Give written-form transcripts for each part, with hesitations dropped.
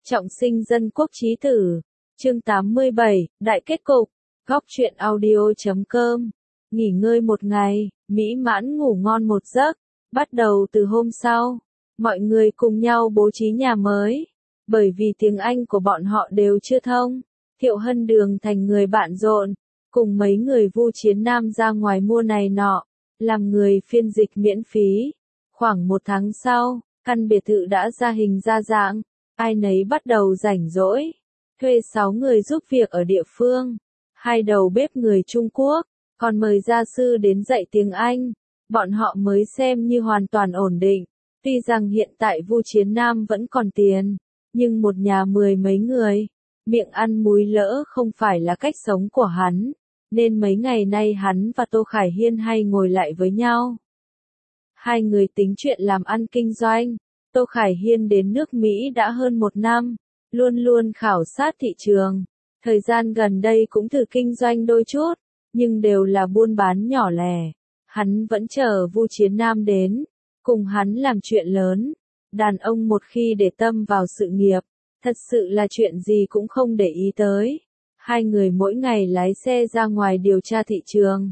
Trọng sinh dân quốc chí tử. Chương 87, Đại kết cục. Góc truyện audio.com. Nghỉ ngơi một ngày, mỹ mãn ngủ ngon một giấc. Bắt đầu từ hôm sau, mọi người cùng nhau bố trí nhà mới. Bởi vì tiếng Anh của bọn họ đều chưa thông, Thiệu Hân Đường thành người bạn rộn, cùng mấy người Vu Chiến Nam ra ngoài mua này nọ, làm người phiên dịch miễn phí. Khoảng một tháng sau, căn biệt thự đã ra hình ra dạng, ai nấy bắt đầu rảnh rỗi. Thuê 6 người giúp việc ở địa phương, 2 đầu bếp người Trung Quốc, còn mời gia sư đến dạy tiếng Anh. Bọn họ mới xem như hoàn toàn ổn định. Tuy rằng hiện tại Vu Chiến Nam vẫn còn tiền, nhưng một nhà 10 mấy người, miệng ăn muối lỡ không phải là cách sống của hắn, nên mấy ngày nay hắn và Tô Khải Hiên hay ngồi lại với nhau. Hai người tính chuyện làm ăn kinh doanh. Tô Khải Hiên đến nước Mỹ đã hơn 1 năm, luôn luôn khảo sát thị trường. Thời gian gần đây cũng thử kinh doanh đôi chút, nhưng đều là buôn bán nhỏ lẻ. Hắn vẫn chờ Vu Chiến Nam đến, cùng hắn làm chuyện lớn. Đàn ông một khi để tâm vào sự nghiệp, thật sự là chuyện gì cũng không để ý tới. Hai người mỗi ngày lái xe ra ngoài điều tra thị trường.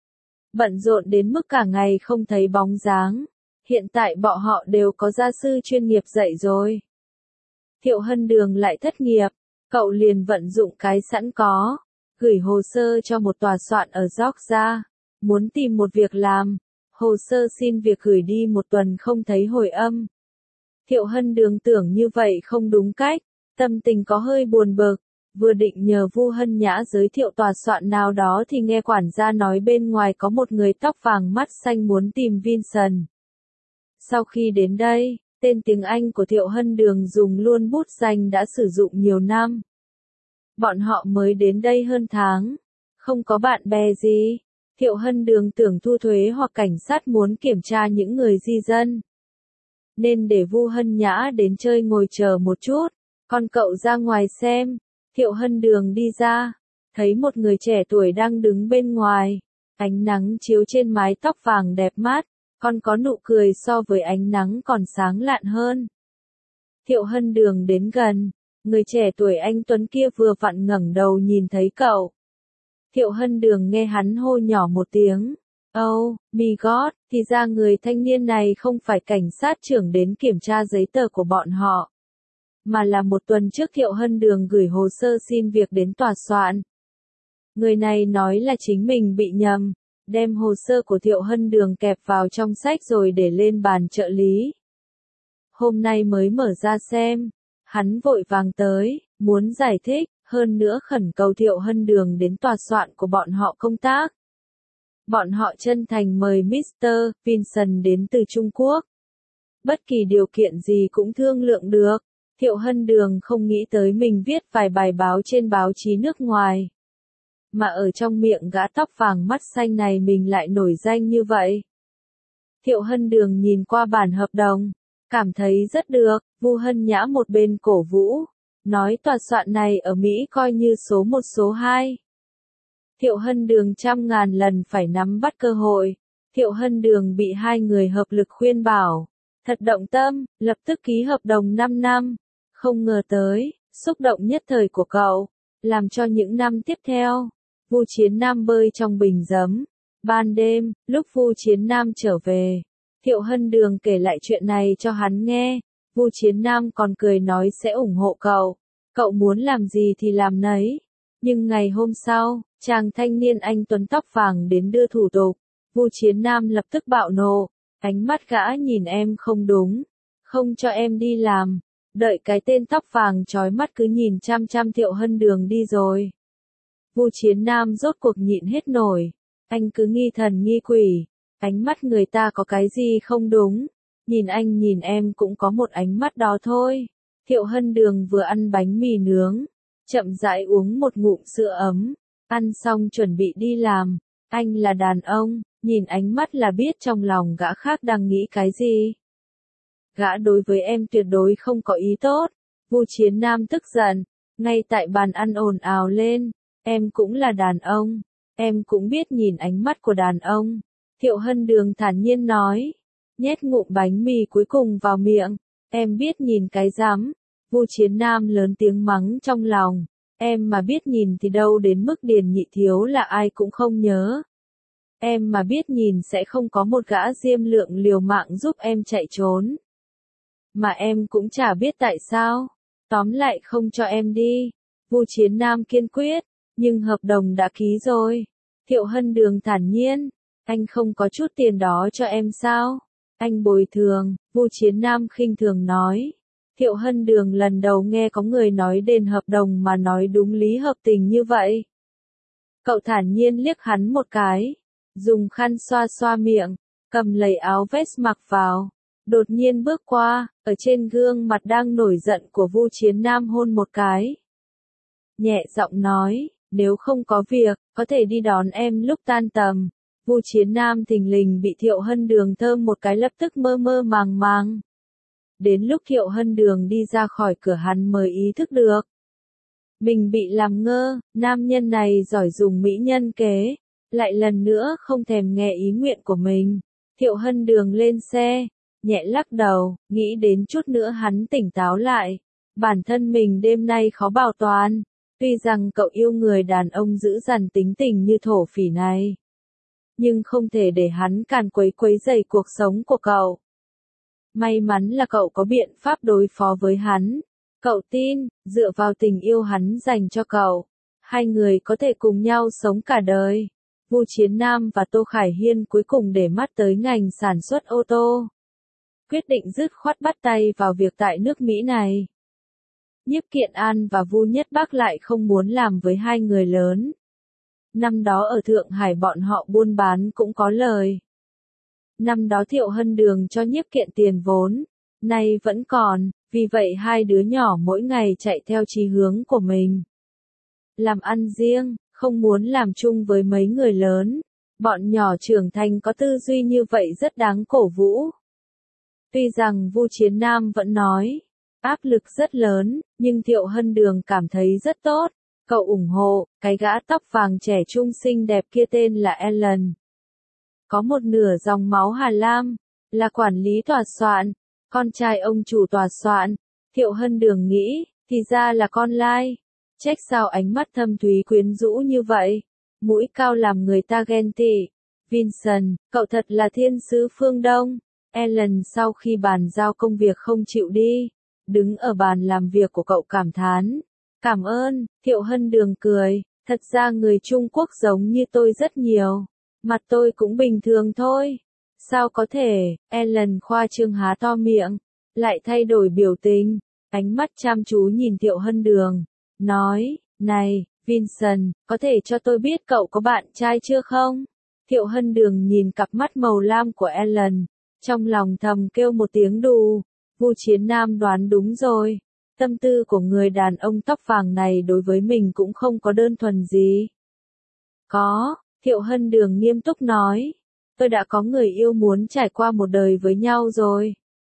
Bận rộn đến mức cả ngày không thấy bóng dáng. Hiện tại bọn họ đều có gia sư chuyên nghiệp dạy rồi. Thiệu Hân Đường lại thất nghiệp, cậu liền vận dụng cái sẵn có, gửi hồ sơ cho một tòa soạn ở Georgia, muốn tìm một việc làm. Hồ sơ xin việc gửi đi 1 tuần không thấy hồi âm. Thiệu Hân Đường tưởng như vậy không đúng cách, tâm tình có hơi buồn bực, vừa định nhờ Vu Hân Nhã giới thiệu tòa soạn nào đó thì nghe quản gia nói bên ngoài có một người tóc vàng mắt xanh muốn tìm Vincent. Sau khi đến đây, tên tiếng Anh của Thiệu Hân Đường dùng luôn bút danh đã sử dụng nhiều năm. Bọn họ mới đến đây hơn tháng, không có bạn bè gì. Thiệu Hân Đường tưởng thu thuế hoặc cảnh sát muốn kiểm tra những người di dân, nên để Vu Hân Nhã đến chơi ngồi chờ một chút, còn cậu ra ngoài xem. Thiệu Hân Đường đi ra, thấy một người trẻ tuổi đang đứng bên ngoài, ánh nắng chiếu trên mái tóc vàng đẹp mắt, còn có nụ cười so với ánh nắng còn sáng lạn hơn. Thiệu Hân Đường đến gần, người trẻ tuổi anh tuấn kia vừa vặn ngẩng đầu nhìn thấy cậu. Thiệu Hân Đường nghe hắn hô nhỏ một tiếng, "Oh, my God", thì ra người thanh niên này không phải cảnh sát trưởng đến kiểm tra giấy tờ của bọn họ, mà là 1 tuần trước Thiệu Hân Đường gửi hồ sơ xin việc đến tòa soạn. Người này nói là chính mình bị nhầm, đem hồ sơ của Thiệu Hân Đường kẹp vào trong sách rồi để lên bàn trợ lý. Hôm nay mới mở ra xem, hắn vội vàng tới, muốn giải thích, hơn nữa khẩn cầu Thiệu Hân Đường đến tòa soạn của bọn họ công tác. Bọn họ chân thành mời Mr. Vincent đến từ Trung Quốc. Bất kỳ điều kiện gì cũng thương lượng được. Thiệu Hân Đường không nghĩ tới mình viết vài bài báo trên báo chí nước ngoài, mà ở trong miệng gã tóc vàng mắt xanh này mình lại nổi danh như vậy. Thiệu Hân Đường nhìn qua bản hợp đồng, cảm thấy rất được. Vu Hân Nhã một bên cổ vũ, nói tòa soạn này ở Mỹ coi như số 1 số 2. Thiệu Hân Đường trăm ngàn lần phải nắm bắt cơ hội. Thiệu Hân Đường bị 2 người hợp lực khuyên bảo, thật động tâm, lập tức ký hợp đồng 5 năm. Không ngờ tới, xúc động nhất thời của cậu, làm cho những năm tiếp theo, Vu Chiến Nam bơi trong bình giấm. Ban đêm, lúc Vu Chiến Nam trở về, Thiệu Hân Đường kể lại chuyện này cho hắn nghe. Vu Chiến Nam còn cười nói sẽ ủng hộ cậu muốn làm gì thì làm nấy. Nhưng ngày hôm sau, chàng thanh niên anh tuấn tóc vàng đến đưa thủ tục. Vu Chiến Nam lập tức bạo nộ, ánh mắt gã nhìn em không đúng, không cho em đi làm. Đợi cái tên tóc vàng chói mắt cứ nhìn chăm chăm Thiệu Hân Đường đi rồi. Vu Chiến Nam rốt cuộc nhịn hết nổi, anh cứ nghi thần nghi quỷ, ánh mắt người ta có cái gì không đúng, nhìn anh nhìn em cũng có một ánh mắt đó thôi. Thiệu Hân Đường vừa ăn bánh mì nướng, chậm rãi uống một ngụm sữa ấm, ăn xong chuẩn bị đi làm. Anh là đàn ông, nhìn ánh mắt là biết trong lòng gã khác đang nghĩ cái gì. Gã đối với em tuyệt đối không có ý tốt. Vu Chiến Nam tức giận, ngay tại bàn ăn ồn ào lên, em cũng là đàn ông, em cũng biết nhìn ánh mắt của đàn ông. Thiệu Hân Đường thản nhiên nói, nhét ngụm bánh mì cuối cùng vào miệng, em biết nhìn cái rắm. Vu Chiến Nam lớn tiếng mắng trong lòng, em mà biết nhìn thì đâu đến mức Điền Nhị Thiếu là ai cũng không nhớ. Em mà biết nhìn sẽ không có một gã diêm lượng liều mạng giúp em chạy trốn. Mà em cũng chả biết tại sao. Tóm lại không cho em đi. Vu Chiến Nam kiên quyết, nhưng hợp đồng đã ký rồi. Thiệu Hân Đường thản nhiên, anh không có chút tiền đó cho em sao? Anh bồi thường, Vu Chiến Nam khinh thường nói. Thiệu Hân Đường lần đầu nghe có người nói đền hợp đồng mà nói đúng lý hợp tình như vậy. Cậu thản nhiên liếc hắn một cái, dùng khăn xoa xoa miệng, cầm lấy áo vest mặc vào, đột nhiên bước qua, ở trên gương mặt đang nổi giận của Vu Chiến Nam hôn một cái. Nhẹ giọng nói, nếu không có việc, có thể đi đón em lúc tan tầm. Vu Chiến Nam thình lình bị Thiệu Hân Đường thơm một cái lập tức mơ mơ màng màng. Đến lúc Thiệu Hân Đường đi ra khỏi cửa hắn mới ý thức được. Mình bị làm ngơ, nam nhân này giỏi dùng mỹ nhân kế, lại lần nữa không thèm nghe ý nguyện của mình. Thiệu Hân Đường lên xe, nhẹ lắc đầu, nghĩ đến chút nữa hắn tỉnh táo lại. Bản thân mình đêm nay khó bảo toàn, tuy rằng cậu yêu người đàn ông dữ dằn tính tình như thổ phỉ này. Nhưng không thể để hắn càn quấy rầy cuộc sống của cậu. May mắn là cậu có biện pháp đối phó với hắn. Cậu tin, dựa vào tình yêu hắn dành cho cậu, hai người có thể cùng nhau sống cả đời. Vu Chiến Nam và Tô Khải Hiên cuối cùng để mắt tới ngành sản xuất ô tô. Quyết định dứt khoát bắt tay vào việc tại nước Mỹ này. Nhiếp Kiện An và Vu Nhất Bác lại không muốn làm với hai người lớn. Năm đó ở Thượng Hải bọn họ buôn bán cũng có lời. Năm đó Thiệu Hân Đường cho Nhiếp Kiện tiền vốn, nay vẫn còn, vì vậy hai đứa nhỏ mỗi ngày chạy theo chí hướng của mình. Làm ăn riêng, không muốn làm chung với mấy người lớn. Bọn nhỏ trưởng thành có tư duy như vậy rất đáng cổ vũ. Tuy rằng Vu Chiến Nam vẫn nói, áp lực rất lớn, nhưng Thiệu Hân Đường cảm thấy rất tốt. Cậu ủng hộ, cái gã tóc vàng trẻ trung xinh đẹp kia tên là Ellen. Có một nửa dòng máu Hà Lam, là quản lý tòa soạn, con trai ông chủ tòa soạn. Thiệu Hân Đường nghĩ, thì ra là con lai. Trách sao ánh mắt thâm thúy quyến rũ như vậy, mũi cao làm người ta ghen tị. Vincent, cậu thật là thiên sứ phương Đông. Ellen sau khi bàn giao công việc không chịu đi, đứng ở bàn làm việc của cậu cảm thán. Cảm ơn, Thiệu Hân Đường cười, thật ra người Trung Quốc giống như tôi rất nhiều. Mặt tôi cũng bình thường thôi. Sao có thể, Ellen khoa trương há to miệng, lại thay đổi biểu tình, ánh mắt chăm chú nhìn Thiệu Hân Đường, nói, này, Vincent, có thể cho tôi biết cậu có bạn trai chưa không? Thiệu Hân Đường nhìn cặp mắt màu lam của Ellen, trong lòng thầm kêu một tiếng đù. Vu Chiến Nam đoán đúng rồi. Tâm tư của người đàn ông tóc vàng này đối với mình cũng không có đơn thuần gì. Có, Thiệu Hân Đường nghiêm túc nói. Tôi đã có người yêu muốn trải qua một đời với nhau rồi.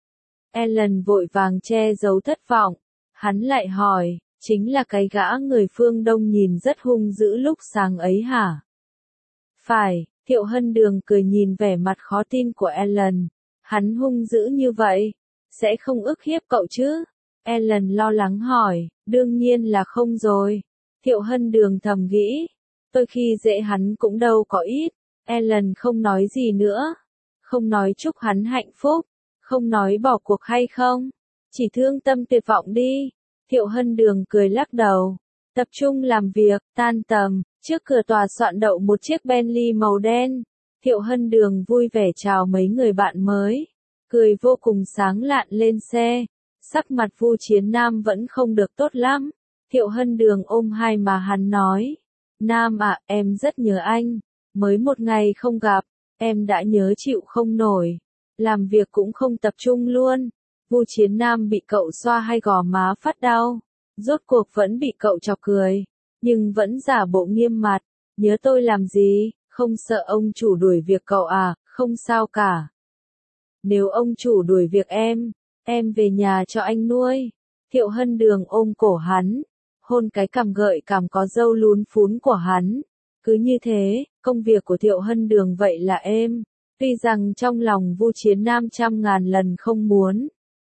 Ellen vội vàng che giấu thất vọng. Hắn lại hỏi, chính là cái gã người phương Đông nhìn rất hung dữ lúc sáng ấy hả? Phải, Thiệu Hân Đường cười nhìn vẻ mặt khó tin của Ellen. Hắn hung dữ như vậy, sẽ không ức hiếp cậu chứ? Ellen lo lắng hỏi, đương nhiên là không rồi. Thiệu Hân Đường thầm nghĩ, tôi khi dễ hắn cũng đâu có ít. Ellen không nói gì nữa, không nói chúc hắn hạnh phúc, không nói bỏ cuộc hay không, chỉ thương tâm tuyệt vọng đi. Thiệu Hân Đường cười lắc đầu, tập trung làm việc, tan tầm, trước cửa tòa soạn đậu một chiếc Bentley màu đen. Thiệu Hân Đường vui vẻ chào mấy người bạn mới, cười vô cùng sáng lạn lên xe. Sắc mặt Vu Chiến Nam vẫn không được tốt lắm. Thiệu Hân Đường ôm hai má hắn nói, Nam à, em rất nhớ anh. Mới một ngày không gặp, em đã nhớ chịu không nổi. Làm việc cũng không tập trung luôn. Vu Chiến Nam bị cậu xoa hai gò má phát đau. Rốt cuộc vẫn bị cậu chọc cười. Nhưng vẫn giả bộ nghiêm mặt. Nhớ tôi làm gì, không sợ ông chủ đuổi việc cậu à, không sao cả. Nếu ông chủ đuổi việc em về nhà cho anh nuôi. Thiệu Hân Đường ôm cổ hắn, hôn cái cằm gợi cảm có râu lún phún của hắn. Cứ như thế, công việc của Thiệu Hân Đường vậy là êm, tuy rằng trong lòng Vu Chiến Nam trăm ngàn lần không muốn.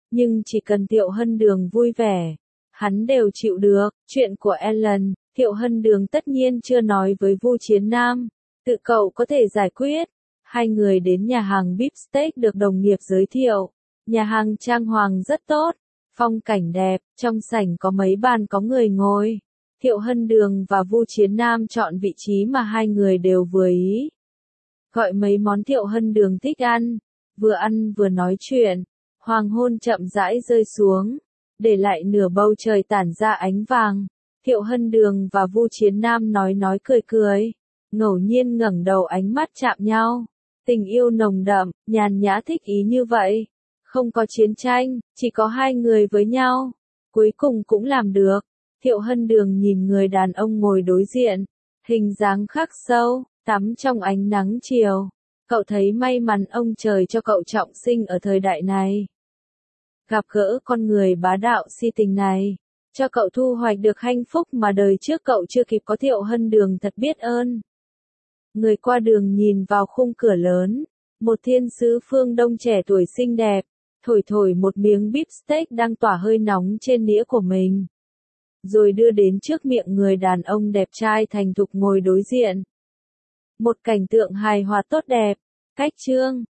Nhưng chỉ cần Thiệu Hân Đường vui vẻ, hắn đều chịu được. Chuyện của Ellen, Thiệu Hân Đường tất nhiên chưa nói với Vu Chiến Nam, tự cậu có thể giải quyết. Hai người đến nhà hàng Beef Steak được đồng nghiệp giới thiệu. Nhà hàng trang hoàng rất tốt, phong cảnh đẹp, trong sảnh có mấy bàn có người ngồi. Thiệu Hân Đường và Vu Chiến Nam chọn vị trí mà hai người đều vừa ý. Gọi mấy món Thiệu Hân Đường thích ăn vừa nói chuyện. Hoàng hôn chậm rãi rơi xuống, để lại nửa bầu trời tản ra ánh vàng. Thiệu Hân Đường và Vu Chiến Nam nói cười cười, ngẫu nhiên ngẩng đầu ánh mắt chạm nhau. Tình yêu nồng đậm, nhàn nhã thích ý như vậy. Không có chiến tranh, chỉ có hai người với nhau. Cuối cùng cũng làm được. Thiệu Hân Đường nhìn người đàn ông ngồi đối diện. Hình dáng khắc sâu, tắm trong ánh nắng chiều. Cậu thấy may mắn ông trời cho cậu trọng sinh ở thời đại này. Gặp gỡ con người bá đạo si tình này, cho cậu thu hoạch được hạnh phúc mà đời trước cậu chưa kịp có. Thiệu Hân Đường thật biết ơn. Người qua đường nhìn vào khung cửa lớn, một thiên sứ phương Đông trẻ tuổi xinh đẹp, thổi một miếng beef steak đang tỏa hơi nóng trên đĩa của mình. Rồi đưa đến trước miệng người đàn ông đẹp trai thành thục ngồi đối diện. Một cảnh tượng hài hòa tốt đẹp. Cách chương